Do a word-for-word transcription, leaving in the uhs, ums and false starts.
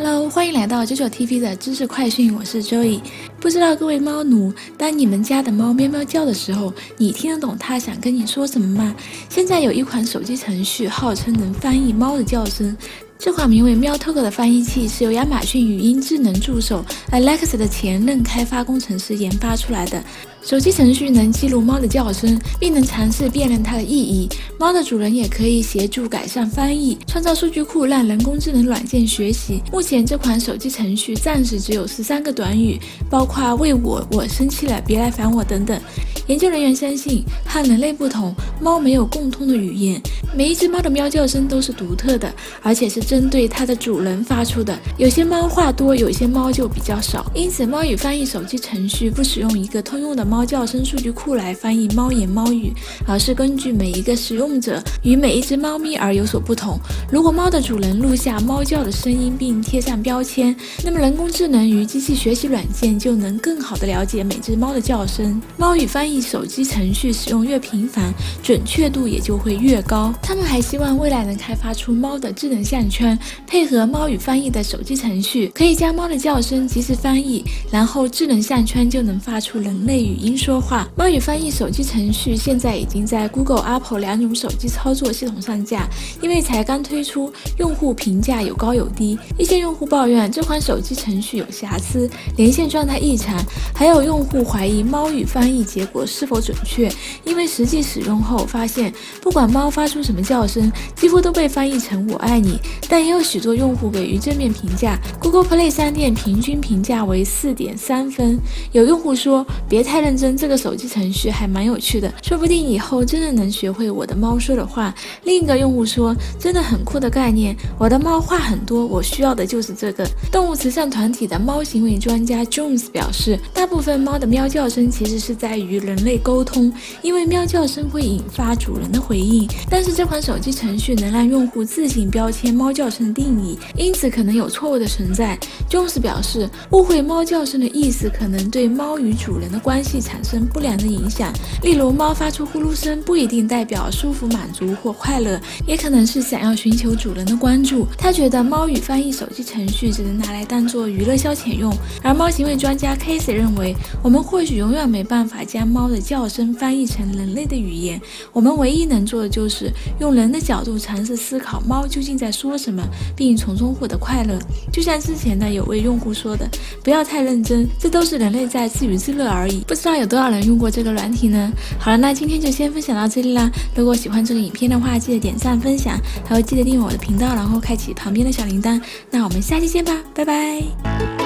Hello， 欢迎来到九九 T V 的知识快讯，我是 Joey。不知道各位猫奴，当你们家的猫喵喵叫的时候，你听得懂它想跟你说什么吗？现在有一款手机程序，号称能翻译猫的叫声。这款名为 Meowtalk 的翻译器是由亚马逊语音智能助手 Alexa 的前任开发工程师研发出来的。手机程序能记录猫的叫声，并能尝试辨认它的意义。猫的主人也可以协助改善翻译，创造数据库让人工智能软件学习。目前这款手机程序暂时只有十三个短语，包括为我、我生气了、别来烦我等等。研究人员相信，和人类不同，猫没有共通的语言，每一只猫的喵叫声都是独特的，而且是针对它的主人发出的。有些猫话多，有些猫就比较少，因此猫语翻译手机程序不使用一个通用的猫叫声数据库来翻译猫言猫语，而是根据每一个使用者与每一只猫咪而有所不同。如果猫的主人录下猫叫的声音并贴上标签，那么人工智能与机器学习软件就能更好地了解每只猫的叫声。猫语翻译手机程序使用越频繁，准确度也就会越高。他们还希望未来能开发出猫的智能项圈，配合猫语翻译的手机程序，可以将猫的叫声及时翻译，然后智能项圈就能发出人类语音说话。猫语翻译手机程序现在已经在 Google、Apple 两种手机操作系统上架，因为才刚推出，用户评价有高有低。一些用户抱怨这款手机程序有瑕疵，连线状态异常，还有用户怀疑猫语翻译结果是否准确，因为实际使用后发现，不管猫发出什么叫声，几乎都被翻译成我爱你。但也有许多用户给予正面评价， Google Play 商店平均评价为 四点三 分。有用户说，别太认真，这个手机程序还蛮有趣的，说不定以后真的能学会我的猫说的话。另一个用户说，真的很酷的概念，我的猫话很多，我需要的就是这个。动物慈善团体的猫行为专家 Jones 表示，大部分猫的喵叫声其实是在与人类沟通，因为喵叫声会引发主人的回应，但是这款手机程序能让用户自行标签猫叫声的定义，因此可能有错误的存在。Jones 表示，误会猫叫声的意思可能对猫与主人的关系产生不良的影响，例如猫发出呼噜声不一定代表舒服、满足或快乐，也可能是想要寻求主人的关注。他觉得猫语翻译手机程序只能拿来当作娱乐消遣用，而猫行为专家 Casey 认为，我们或许永远没办法将猫的叫声翻译成人类的语言，我们唯一能做的就是用人的角度尝试思考猫究竟在说什么，并从中获得快乐。就像之前的有位用户说的，不要太认真，这都是人类在自娱自乐而已。不知道有多少人用过这个软体呢？好了，那今天就先分享到这里啦。如果喜欢这个影片的话，记得点赞分享，还会记得订阅我的频道，然后开启旁边的小铃铛。那我们下期见吧，拜拜。